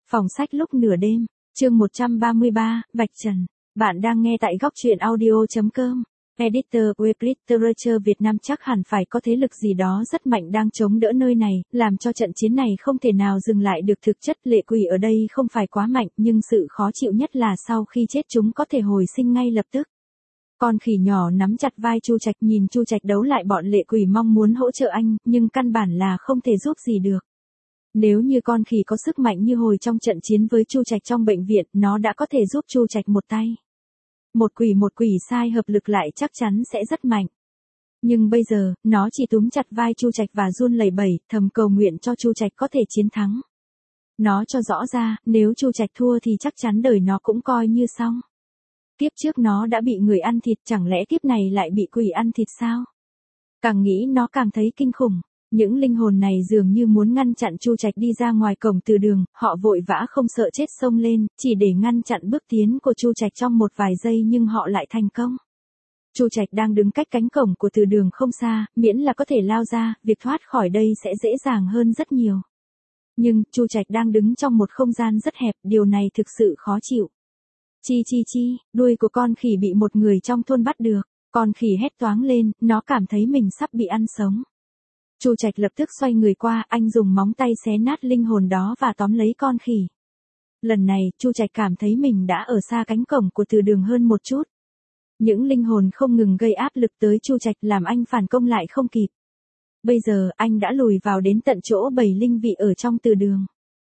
Phòng sách lúc nửa đêm, chương 133, Vạch Trần. Bạn đang nghe tại góc truyện audio.com. Editor Web Literature Việt Nam chắc hẳn phải có thế lực gì đó rất mạnh đang chống đỡ nơi này, làm cho trận chiến này không thể nào dừng lại được. Thực chất lệ quỷ ở đây không phải quá mạnh, nhưng sự khó chịu nhất là sau khi chết chúng có thể hồi sinh ngay lập tức. Con khỉ nhỏ nắm chặt vai Chu Trạch, nhìn Chu Trạch đấu lại bọn lệ quỷ mong muốn hỗ trợ anh, nhưng căn bản là không thể giúp gì được. Nếu như con khỉ có sức mạnh như hồi trong trận chiến với Chu Trạch trong bệnh viện, nó đã có thể giúp Chu Trạch một tay. Một quỷ sai hợp lực lại chắc chắn sẽ rất mạnh. Nhưng bây giờ, nó chỉ túm chặt vai Chu Trạch và run lẩy bẩy, thầm cầu nguyện cho Chu Trạch có thể chiến thắng. Nó cho rõ ra, nếu Chu Trạch thua thì chắc chắn đời nó cũng coi như xong. Kiếp trước nó đã bị người ăn thịt, chẳng lẽ kiếp này lại bị quỷ ăn thịt sao? Càng nghĩ nó càng thấy kinh khủng. Những linh hồn này dường như muốn ngăn chặn Chu Trạch đi ra ngoài cổng từ đường, họ vội vã không sợ chết xông lên, chỉ để ngăn chặn bước tiến của Chu Trạch trong một vài giây, nhưng họ lại thành công. Chu Trạch đang đứng cách cánh cổng của từ đường không xa, miễn là có thể lao ra, việc thoát khỏi đây sẽ dễ dàng hơn rất nhiều. Nhưng, Chu Trạch đang đứng trong một không gian rất hẹp, điều này thực sự khó chịu. Chi, đuôi của con khỉ bị một người trong thôn bắt được, con khỉ hét toáng lên, nó cảm thấy mình sắp bị ăn sống. Chu Trạch lập tức xoay người qua, anh dùng móng tay xé nát linh hồn đó và tóm lấy con khỉ. Lần này, Chu Trạch cảm thấy mình đã ở xa cánh cổng của từ đường hơn một chút. Những linh hồn không ngừng gây áp lực tới Chu Trạch làm anh phản công lại không kịp. Bây giờ, anh đã lùi vào đến tận chỗ 7 linh vị ở trong từ đường.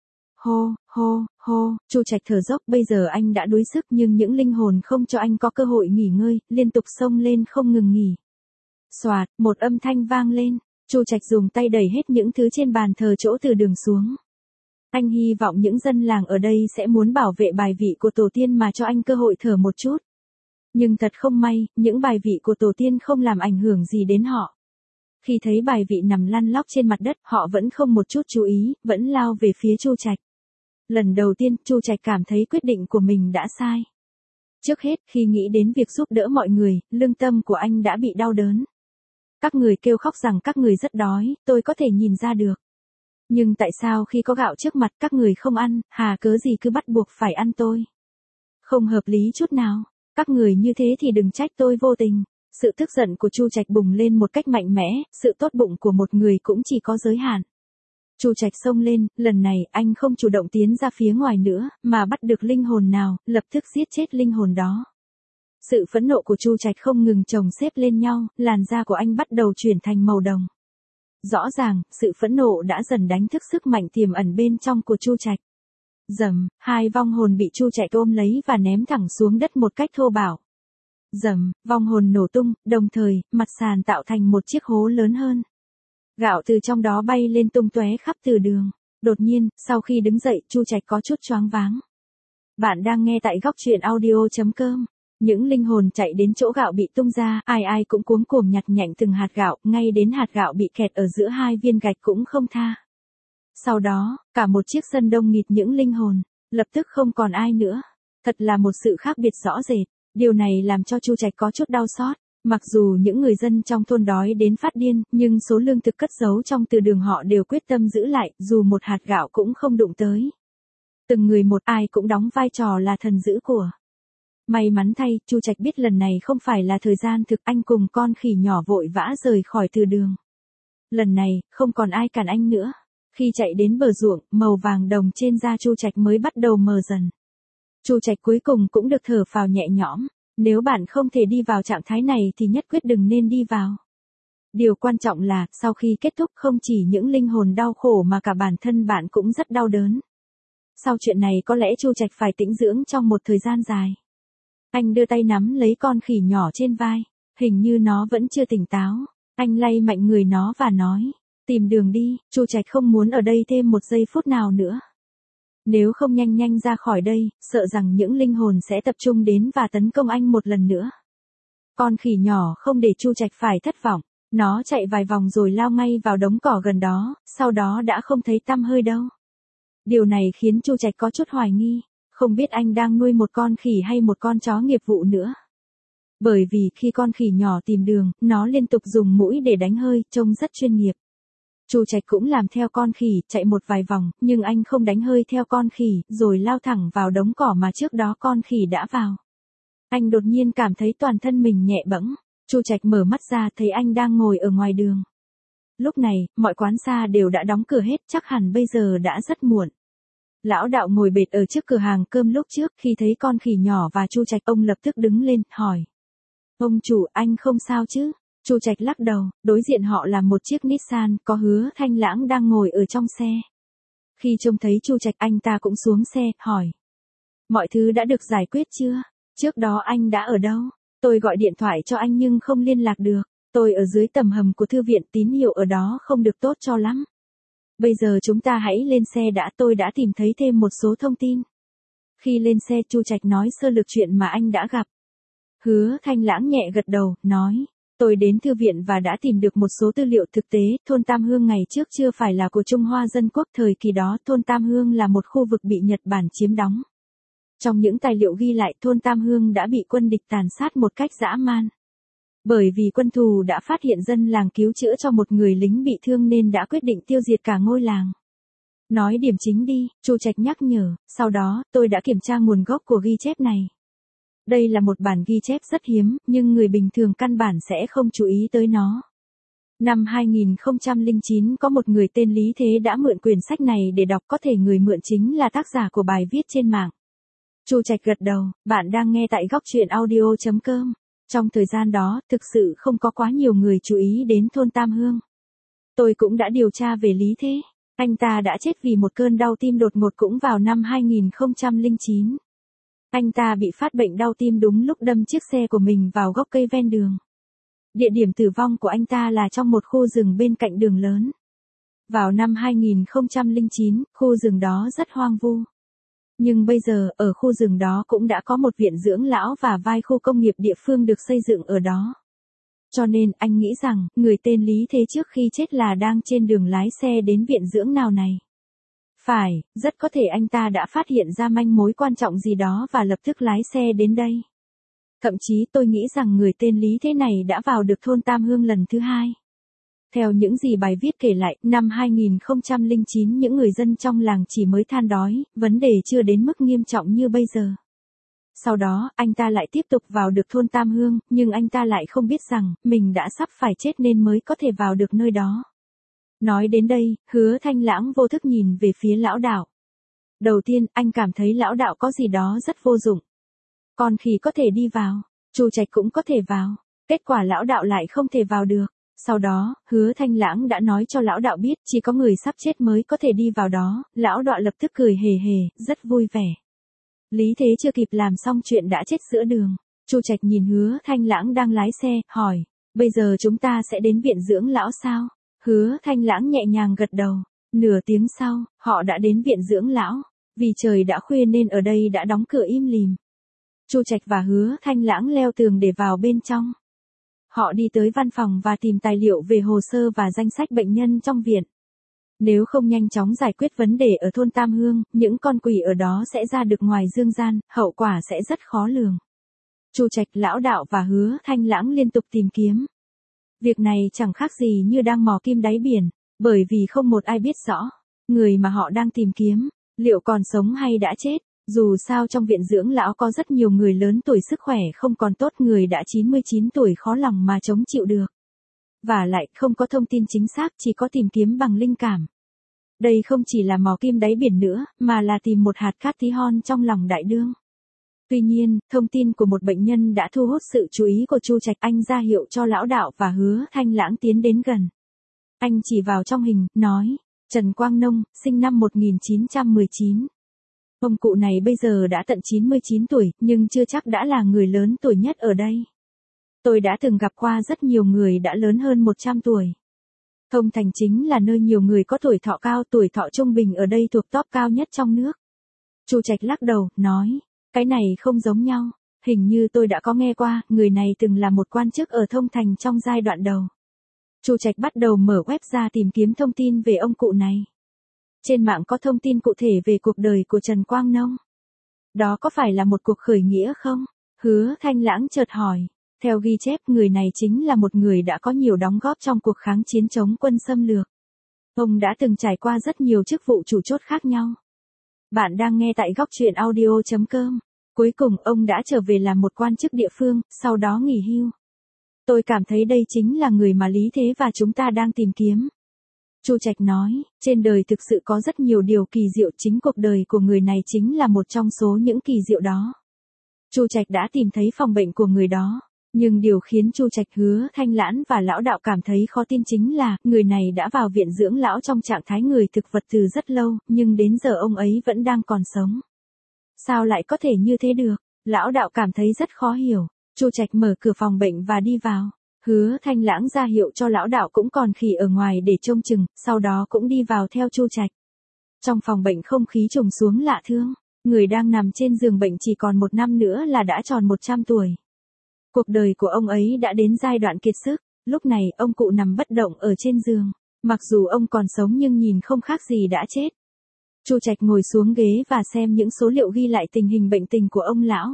Hô, Chu Trạch thở dốc, bây giờ anh đã đuối sức nhưng những linh hồn không cho anh có cơ hội nghỉ ngơi, liên tục xông lên không ngừng nghỉ. Xoạt, một âm thanh vang lên. Chu Trạch dùng tay đẩy hết những thứ trên bàn thờ chỗ từ đường xuống. Anh hy vọng những dân làng ở đây sẽ muốn bảo vệ bài vị của tổ tiên mà cho anh cơ hội thở một chút. Nhưng thật không may, những bài vị của tổ tiên không làm ảnh hưởng gì đến họ. Khi thấy bài vị nằm lăn lóc trên mặt đất, họ vẫn không một chút chú ý, vẫn lao về phía Chu Trạch. Lần đầu tiên, Chu Trạch cảm thấy quyết định của mình đã sai. Trước hết, khi nghĩ đến việc giúp đỡ mọi người, lương tâm của anh đã bị đau đớn. Các người kêu khóc rằng các người rất đói, tôi có thể nhìn ra được. Nhưng tại sao khi có gạo trước mặt các người không ăn, hà cớ gì cứ bắt buộc phải ăn tôi? Không hợp lý chút nào. Các người như thế thì đừng trách tôi vô tình. Sự tức giận của Chu Trạch bùng lên một cách mạnh mẽ, sự tốt bụng của một người cũng chỉ có giới hạn. Chu Trạch xông lên, lần này anh không chủ động tiến ra phía ngoài nữa, mà bắt được linh hồn nào, lập tức giết chết linh hồn đó. Sự phẫn nộ của Chu Trạch không ngừng chồng xếp lên nhau, làn da của anh bắt đầu chuyển thành màu đồng. Rõ ràng, sự phẫn nộ đã dần đánh thức sức mạnh tiềm ẩn bên trong của Chu Trạch. Dầm, hai vong hồn bị Chu Trạch ôm lấy và ném thẳng xuống đất một cách thô bạo. Dầm, vong hồn nổ tung, đồng thời, mặt sàn tạo thành một chiếc hố lớn hơn. Gạo từ trong đó bay lên tung tóe khắp từ đường. Đột nhiên, sau khi đứng dậy, Chu Trạch có chút choáng váng. Bạn đang nghe tại góc truyện audio.com. Những linh hồn chạy đến chỗ gạo bị tung ra, ai cũng cuống cuồng nhặt nhạnh từng hạt gạo, ngay đến hạt gạo bị kẹt ở giữa hai viên gạch cũng không tha. Sau đó, cả một chiếc sân đông nghịt những linh hồn, lập tức không còn ai nữa. Thật là một sự khác biệt rõ rệt, điều này làm cho Chu Trạch có chút đau xót. Mặc dù những người dân trong thôn đói đến phát điên, nhưng số lương thực cất giấu trong từ đường họ đều quyết tâm giữ lại, dù một hạt gạo cũng không đụng tới. Từng người một ai cũng đóng vai trò là thần giữ của. May mắn thay, Chu Trạch biết lần này không phải là thời gian thực, anh cùng con khỉ nhỏ vội vã rời khỏi từ đường. Lần này, không còn ai cản anh nữa. Khi chạy đến bờ ruộng, màu vàng đồng trên da Chu Trạch mới bắt đầu mờ dần. Chu Trạch cuối cùng cũng được thở phào nhẹ nhõm. Nếu bạn không thể đi vào trạng thái này thì nhất quyết đừng nên đi vào. Điều quan trọng là, sau khi kết thúc không chỉ những linh hồn đau khổ mà cả bản thân bạn cũng rất đau đớn. Sau chuyện này có lẽ Chu Trạch phải tĩnh dưỡng trong một thời gian dài. Anh đưa tay nắm lấy con khỉ nhỏ trên vai, hình như nó vẫn chưa tỉnh táo. Anh lay mạnh người nó và nói, tìm đường đi, Chu Trạch không muốn ở đây thêm một giây phút nào nữa. Nếu không nhanh ra khỏi đây, sợ rằng những linh hồn sẽ tập trung đến và tấn công anh một lần nữa. Con khỉ nhỏ không để Chu Trạch phải thất vọng, nó chạy vài vòng rồi lao ngay vào đống cỏ gần đó, sau đó đã không thấy tăm hơi đâu. Điều này khiến Chu Trạch có chút hoài nghi, không biết anh đang nuôi một con khỉ hay một con chó nghiệp vụ nữa. Bởi vì khi con khỉ nhỏ tìm đường, nó liên tục dùng mũi để đánh hơi, trông rất chuyên nghiệp. Chu Trạch cũng làm theo con khỉ, chạy một vài vòng, nhưng anh không đánh hơi theo con khỉ, rồi lao thẳng vào đống cỏ mà trước đó con khỉ đã vào. Anh đột nhiên cảm thấy toàn thân mình nhẹ bẫng. Chu Trạch mở mắt ra thấy anh đang ngồi ở ngoài đường. Lúc này, mọi quán xa đều đã đóng cửa hết, chắc hẳn bây giờ đã rất muộn. Lão đạo ngồi bệt ở trước cửa hàng cơm lúc trước, khi thấy con khỉ nhỏ và Chu Trạch, ông lập tức đứng lên, hỏi. Ông chủ, anh không sao chứ? Chu Trạch lắc đầu, đối diện họ là một chiếc Nissan, có Hứa Thanh Lãng đang ngồi ở trong xe. Khi trông thấy Chu Trạch, anh ta cũng xuống xe, hỏi. Mọi thứ đã được giải quyết chưa? Trước đó anh đã ở đâu? Tôi gọi điện thoại cho anh nhưng không liên lạc được. Tôi ở dưới tầm hầm của thư viện, tín hiệu ở đó không được tốt cho lắm. Bây giờ chúng ta hãy lên xe đã, tôi đã tìm thấy thêm một số thông tin. Khi lên xe, Chu Trạch nói sơ lược chuyện mà anh đã gặp. Hứa Thanh Lãng nhẹ gật đầu, nói. Tôi đến thư viện và đã tìm được một số tư liệu thực tế, thôn Tam Hương ngày trước chưa phải là của Trung Hoa Dân Quốc, thời kỳ đó thôn Tam Hương là một khu vực bị Nhật Bản chiếm đóng. Trong những tài liệu ghi lại, thôn Tam Hương đã bị quân địch tàn sát một cách dã man. Bởi vì quân thù đã phát hiện dân làng cứu chữa cho một người lính bị thương nên đã quyết định tiêu diệt cả ngôi làng. Nói điểm chính đi, Chu Trạch nhắc nhở, sau đó, tôi đã kiểm tra nguồn gốc của ghi chép này. Đây là một bản ghi chép rất hiếm, nhưng người bình thường căn bản sẽ không chú ý tới nó. Năm 2009 có một người tên Lý Thế đã mượn quyển sách này để đọc, có thể người mượn chính là tác giả của bài viết trên mạng. Chu Trạch gật đầu, bạn đang nghe tại góc truyện audio.com. Trong thời gian đó, thực sự không có quá nhiều người chú ý đến thôn Tam Hương. Tôi cũng đã điều tra về Lý Thế. Anh ta đã chết vì một cơn đau tim đột ngột cũng vào năm 2009. Anh ta bị phát bệnh đau tim đúng lúc đâm chiếc xe của mình vào gốc cây ven đường. Địa điểm tử vong của anh ta là trong một khu rừng bên cạnh đường lớn. Vào năm 2009, khu rừng đó rất hoang vu. Nhưng bây giờ, ở khu rừng đó cũng đã có một viện dưỡng lão và vài khu công nghiệp địa phương được xây dựng ở đó. Cho nên, anh nghĩ rằng, người tên Lý Thế trước khi chết là đang trên đường lái xe đến viện dưỡng nào này. Phải, rất có thể anh ta đã phát hiện ra manh mối quan trọng gì đó và lập tức lái xe đến đây. Thậm chí tôi nghĩ rằng người tên Lý Thế này đã vào được thôn Tam Hương lần thứ hai. Theo những gì bài viết kể lại, năm 2009 những người dân trong làng chỉ mới than đói, vấn đề chưa đến mức nghiêm trọng như bây giờ. Sau đó, anh ta lại tiếp tục vào được thôn Tam Hương, nhưng anh ta lại không biết rằng, mình đã sắp phải chết nên mới có thể vào được nơi đó. Nói đến đây, Hứa Thanh Lãng vô thức nhìn về phía lão đạo. Đầu tiên, anh cảm thấy lão đạo có gì đó rất vô dụng. Còn khỉ có thể đi vào, Chu Trạch cũng có thể vào, kết quả lão đạo lại không thể vào được. Sau đó, Hứa Thanh Lãng đã nói cho lão đạo biết chỉ có người sắp chết mới có thể đi vào đó, lão đạo lập tức cười hề hề, rất vui vẻ. Lý Thế chưa kịp làm xong chuyện đã chết giữa đường. Chu Trạch nhìn Hứa Thanh Lãng đang lái xe, hỏi, bây giờ chúng ta sẽ đến viện dưỡng lão sao? Hứa Thanh Lãng nhẹ nhàng gật đầu. Nửa tiếng sau, họ đã đến viện dưỡng lão. Vì trời đã khuya nên ở đây đã đóng cửa im lìm. Chu Trạch và Hứa Thanh Lãng leo tường để vào bên trong. Họ đi tới văn phòng và tìm tài liệu về hồ sơ và danh sách bệnh nhân trong viện. Nếu không nhanh chóng giải quyết vấn đề ở thôn Tam Hương, những con quỷ ở đó sẽ ra được ngoài dương gian, hậu quả sẽ rất khó lường. Chu Trạch, lão đạo và Hứa Thanh Lãng liên tục tìm kiếm. Việc này chẳng khác gì như đang mò kim đáy biển, bởi vì không một ai biết rõ, người mà họ đang tìm kiếm, liệu còn sống hay đã chết. Dù sao trong viện dưỡng lão có rất nhiều người lớn tuổi sức khỏe không còn tốt, người đã 99 tuổi khó lòng mà chống chịu được. Và lại không có thông tin chính xác, chỉ có tìm kiếm bằng linh cảm. Đây không chỉ là mò kim đáy biển nữa, mà là tìm một hạt cát tí hon trong lòng đại đương. Tuy nhiên, thông tin của một bệnh nhân đã thu hút sự chú ý của Chu Trạch. Anh ra hiệu cho lão đạo và Hứa Thanh Lãng tiến đến gần. Anh chỉ vào trong hình, nói, Trần Quang Nông, sinh năm 1919. Ông cụ này bây giờ đã tận 99 tuổi, nhưng chưa chắc đã là người lớn tuổi nhất ở đây. Tôi đã từng gặp qua rất nhiều người đã lớn hơn 100 tuổi. Thông Thành chính là nơi nhiều người có tuổi thọ cao, tuổi thọ trung bình ở đây thuộc top cao nhất trong nước. Chu Trạch lắc đầu, nói, cái này không giống nhau. Hình như tôi đã có nghe qua, người này từng là một quan chức ở Thông Thành trong giai đoạn đầu. Chu Trạch bắt đầu mở web ra tìm kiếm thông tin về ông cụ này. Trên mạng có thông tin cụ thể về cuộc đời của Trần Quang Nông. Đó có phải là một cuộc khởi nghĩa không? Hứa Thanh Lãng chợt hỏi. Theo ghi chép, người này chính là một người đã có nhiều đóng góp trong cuộc kháng chiến chống quân xâm lược. Ông đã từng trải qua rất nhiều chức vụ chủ chốt khác nhau. Bạn đang nghe tại góc truyện audio.com. Cuối cùng ông đã trở về làm một quan chức địa phương, sau đó nghỉ hưu. Tôi cảm thấy đây chính là người mà Lý Thế và chúng ta đang tìm kiếm. Chu Trạch nói, trên đời thực sự có rất nhiều điều kỳ diệu, chính cuộc đời của người này chính là một trong số những kỳ diệu đó. Chu Trạch đã tìm thấy phòng bệnh của người đó, nhưng điều khiến Chu Trạch, Hứa Thanh Lãng và lão đạo cảm thấy khó tin chính là, người này đã vào viện dưỡng lão trong trạng thái người thực vật từ rất lâu, nhưng đến giờ ông ấy vẫn đang còn sống. Sao lại có thể như thế được? Lão đạo cảm thấy rất khó hiểu. Chu Trạch mở cửa phòng bệnh và đi vào. Hứa Thanh Lãng ra hiệu cho lão đạo cũng còn khỉ ở ngoài để trông chừng, sau đó cũng đi vào theo Chu Trạch. Trong phòng bệnh không khí trùng xuống lạ thương. Người đang nằm trên giường bệnh chỉ còn 1 năm nữa là đã tròn 100 tuổi. Cuộc đời của ông ấy đã đến giai đoạn kiệt sức. Lúc này ông cụ nằm bất động ở trên giường. Mặc dù ông còn sống nhưng nhìn không khác gì đã chết. Chu Trạch ngồi xuống ghế và xem những số liệu ghi lại tình hình bệnh tình của ông lão.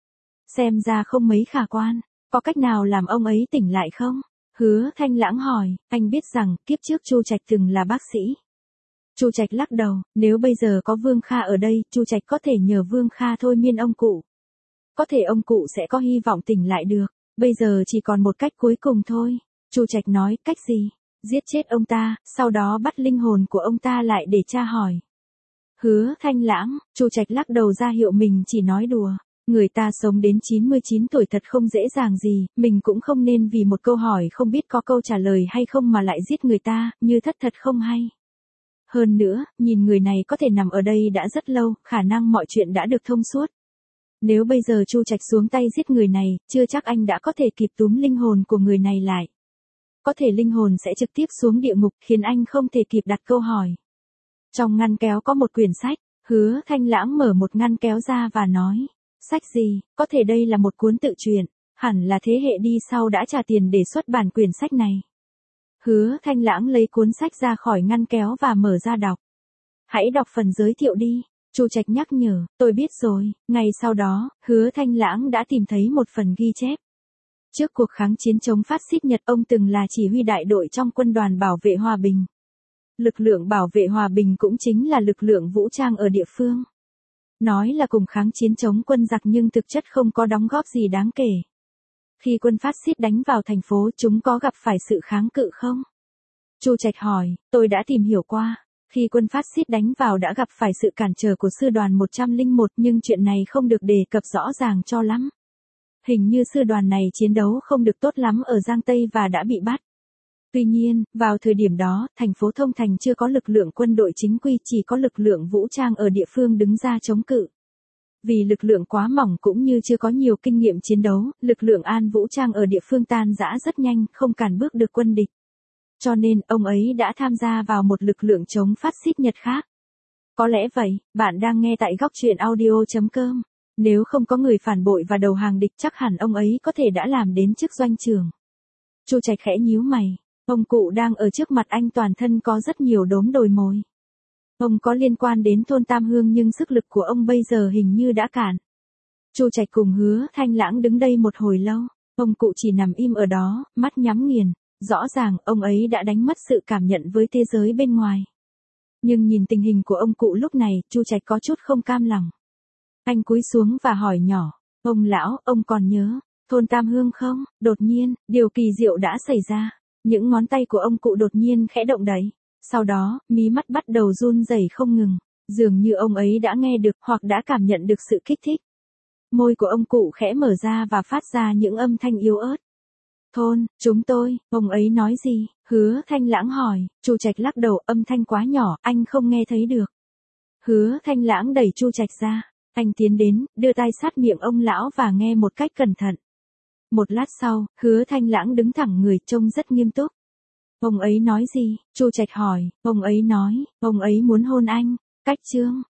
Xem ra không mấy khả quan. Có cách nào làm ông ấy tỉnh lại không? Hứa Thanh Lãng hỏi, anh biết rằng kiếp trước Chu Trạch từng là bác sĩ. Chu Trạch lắc đầu, nếu bây giờ có Vương Kha ở đây, Chu Trạch có thể nhờ Vương Kha thôi miên ông cụ. Có thể ông cụ sẽ có hy vọng tỉnh lại được. Bây giờ chỉ còn một cách cuối cùng thôi. Chu Trạch nói, cách gì? Giết chết ông ta, sau đó bắt linh hồn của ông ta lại để tra hỏi. Hứa Thanh Lãng, Chu Trạch lắc đầu ra hiệu mình chỉ nói đùa. Người ta sống đến 99 tuổi thật không dễ dàng gì, mình cũng không nên vì một câu hỏi không biết có câu trả lời hay không mà lại giết người ta, như thật không hay. Hơn nữa, nhìn người này có thể nằm ở đây đã rất lâu, khả năng mọi chuyện đã được thông suốt. Nếu bây giờ Chu Trạch xuống tay giết người này, chưa chắc anh đã có thể kịp túm linh hồn của người này lại. Có thể linh hồn sẽ trực tiếp xuống địa ngục, khiến anh không thể kịp đặt câu hỏi. Trong ngăn kéo có một quyển sách, Hứa Thanh Lãng mở một ngăn kéo ra và nói. Sách gì? Có thể đây là một cuốn tự truyện, hẳn là thế hệ đi sau đã trả tiền để xuất bản quyển sách này. Hứa Thanh Lãng lấy cuốn sách ra khỏi ngăn kéo và mở ra đọc. Hãy đọc phần giới thiệu đi. Chu Trạch nhắc nhở, tôi biết rồi. Ngày sau đó, Hứa Thanh Lãng đã tìm thấy một phần ghi chép. Trước cuộc kháng chiến chống phát xít Nhật, ông từng là chỉ huy đại đội trong quân đoàn bảo vệ hòa bình. Lực lượng bảo vệ hòa bình cũng chính là lực lượng vũ trang ở địa phương. Nói là cùng kháng chiến chống quân giặc nhưng thực chất không có đóng góp gì đáng kể. Khi quân phát xít đánh vào thành phố, chúng có gặp phải sự kháng cự không? Chu Trạch hỏi, tôi đã tìm hiểu qua. Khi quân phát xít đánh vào đã gặp phải sự cản trở của sư đoàn 101 nhưng chuyện này không được đề cập rõ ràng cho lắm. Hình như sư đoàn này chiến đấu không được tốt lắm ở Giang Tây và đã bị bắt. Tuy nhiên, vào thời điểm đó, thành phố Thông Thành chưa có lực lượng quân đội chính quy, chỉ có lực lượng vũ trang ở địa phương đứng ra chống cự. Vì lực lượng quá mỏng cũng như chưa có nhiều kinh nghiệm chiến đấu, lực lượng an vũ trang ở địa phương tan rã rất nhanh, không cản bước được quân địch. Cho nên, ông ấy đã tham gia vào một lực lượng chống phát xít Nhật khác. Có lẽ vậy, bạn đang nghe tại góc truyện audio.com. Nếu không có người phản bội và đầu hàng địch chắc hẳn ông ấy có thể đã làm đến chức doanh trưởng. Chu Trạch khẽ nhíu mày. Ông cụ đang ở trước mặt anh toàn thân có rất nhiều đốm đồi mồi. Ông có liên quan đến thôn Tam Hương nhưng sức lực của ông bây giờ hình như đã cạn. Chu Trạch cùng Hứa Thanh Lãng đứng đây một hồi lâu. Ông cụ chỉ nằm im ở đó, mắt nhắm nghiền. Rõ ràng ông ấy đã đánh mất sự cảm nhận với thế giới bên ngoài. Nhưng nhìn tình hình của ông cụ lúc này, Chu Trạch có chút không cam lòng. Anh cúi xuống và hỏi nhỏ, ông lão, ông còn nhớ thôn Tam Hương không? Đột nhiên, điều kỳ diệu đã xảy ra. Những ngón tay của ông cụ đột nhiên khẽ động đậy. Sau đó, mí mắt bắt đầu run rẩy không ngừng. Dường như ông ấy đã nghe được hoặc đã cảm nhận được sự kích thích. Môi của ông cụ khẽ mở ra và phát ra những âm thanh yếu ớt. Thôn, chúng tôi, ông ấy nói gì? Hứa Thanh Lãng hỏi. Chu Trạch lắc đầu, âm thanh quá nhỏ, anh không nghe thấy được. Hứa Thanh Lãng đẩy Chu Trạch ra. Anh tiến đến, đưa tay sát miệng ông lão và nghe một cách cẩn thận. Một lát sau, Hứa Thanh Lãng đứng thẳng người, trông rất nghiêm túc. Ông ấy nói gì? Chu Trạch hỏi. Ông ấy nói, ông ấy muốn hôn anh. Cách chương.